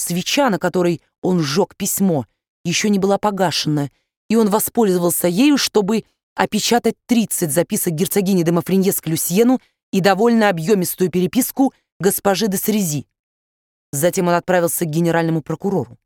свеча, на которой он сжег письмо, еще не была погашена, и он воспользовался ею, чтобы опечатать 30 записок герцогини де Мафриньес к Люсьену и довольно объемистую переписку госпожи де Сарези. Затем он отправился к генеральному прокурору.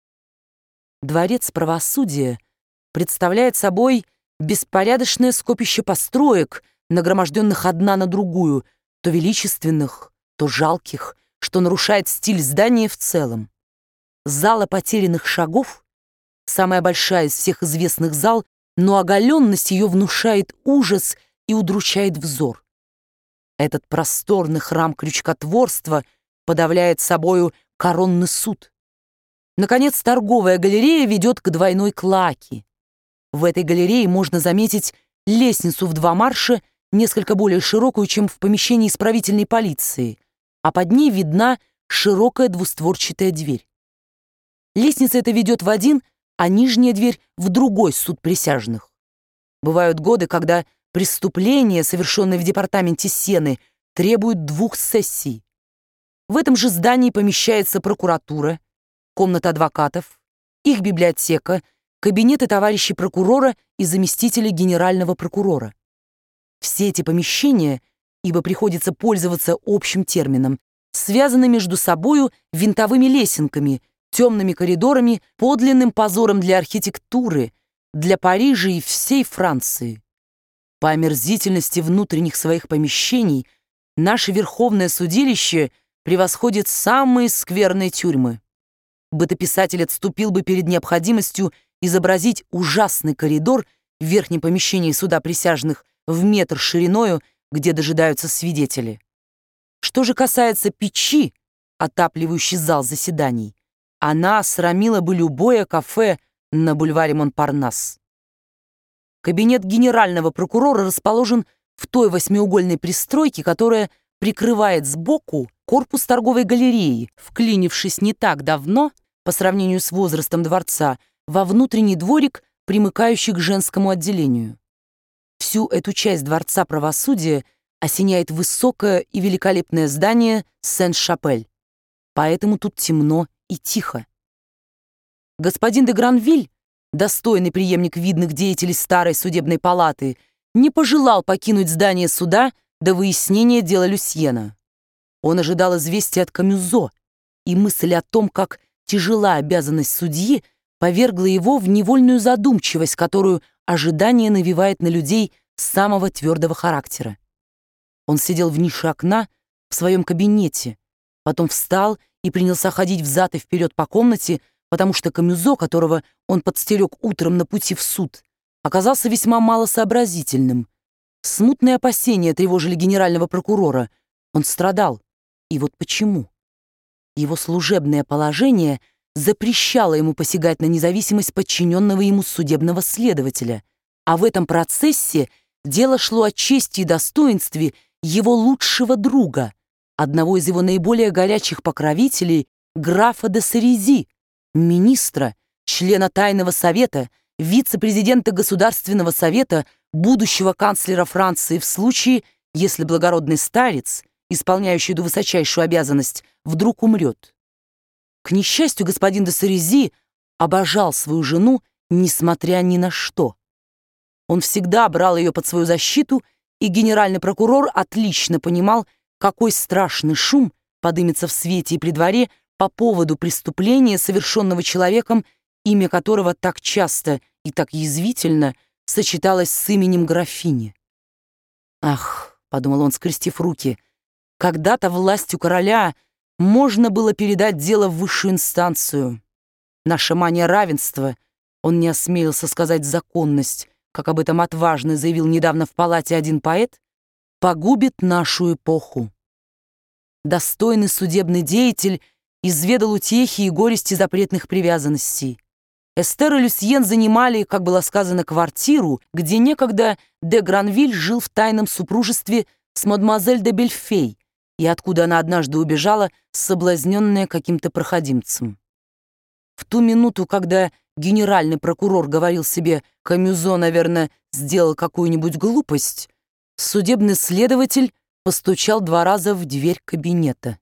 Дворец правосудия представляет собой беспорядочное скопище построек, нагроможденных одна на другую, то величественных, то жалких, что нарушает стиль здания в целом. Зала потерянных шагов — самая большая из всех известных зал, но оголенность ее внушает ужас и удручает взор. Этот просторный храм крючкотворства подавляет собою коронный суд. Наконец, торговая галерея ведет к двойной клоаке. В этой галерее можно заметить лестницу в 2 марша, несколько более широкую, чем в помещении исправительной полиции, а под ней видна широкая двустворчатая дверь. Лестница эта ведет в один, а нижняя дверь в другой суд присяжных. Бывают годы, когда преступления, совершенные в департаменте Сены, требуют 2 сессий. В этом же здании помещается прокуратура, комната адвокатов, их библиотека, кабинеты товарищей прокурора и заместителя генерального прокурора. Все эти помещения, ибо приходится пользоваться общим термином, связаны между собою винтовыми лесенками, темными коридорами, подлинным позором для архитектуры, для Парижа и всей Франции. По омерзительности внутренних своих помещений наше Верховное судилище превосходит самые скверные тюрьмы. Бытописатель отступил бы перед необходимостью изобразить ужасный коридор в верхнем помещении суда присяжных в метр шириною, где дожидаются свидетели. Что же касается печи, отапливающей зал заседаний, она срамила бы любое кафе на бульваре Монпарнас. Кабинет генерального прокурора расположен в той 8-угольной пристройке, которая прикрывает сбоку корпус торговой галереи, вклинившись не так давно, по сравнению с возрастом дворца, во внутренний дворик, примыкающий к женскому отделению. Всю эту часть Дворца правосудия осеняет высокое и великолепное здание Сен-Шапель. Поэтому тут темно и тихо. Господин де Гранвиль, достойный преемник видных деятелей старой судебной палаты, не пожелал покинуть здание суда до выяснения дела Люсьена. Он ожидал известия от Камюзо, и мысль о том, как тяжела обязанность судьи, повергла его в невольную задумчивость, которую ожидание навевает на людей самого твердого характера. Он сидел в нише окна в своем кабинете, потом встал и принялся ходить взад и вперед по комнате, потому что Камюзо, которого он подстерег утром на пути в суд, оказался весьма малосообразительным. Смутные опасения тревожили генерального прокурора. Он страдал. И вот почему. Его служебное положение запрещало ему посягать на независимость подчиненного ему судебного следователя, а в этом процессе дело шло о чести и достоинстве его лучшего друга, одного из его наиболее горячих покровителей, графа де Сарези, министра, члена Тайного совета, вице-президента Государственного совета, будущего канцлера Франции в случае, если благородный старец, исполняющий эту высочайшую обязанность, вдруг умрет. К несчастью, господин де Сарези обожал свою жену, несмотря ни на что. Он всегда брал ее под свою защиту, и генеральный прокурор отлично понимал, какой страшный шум подымется в свете и при дворе по поводу преступления, совершенного человеком, имя которого так часто и так язвительно сочеталось с именем графини. «Ах», — подумал он, скрестив руки, — «когда-то властью короля можно было передать дело в высшую инстанцию. Наша мания равенства, он не осмелился сказать законность, как об этом отважно заявил недавно в палате один поэт, погубит нашу эпоху». Достойный судебный деятель изведал утехи и горести запретных привязанностей. Эстер и Люсьен занимали, как было сказано, квартиру, где некогда де Гранвиль жил в тайном супружестве с мадемуазель де Бельфей, и откуда она однажды убежала, соблазненная каким-то проходимцем. В ту минуту, когда генеральный прокурор говорил себе «Камюзо, наверное, сделал какую-нибудь глупость», судебный следователь постучал 2 раза в дверь кабинета.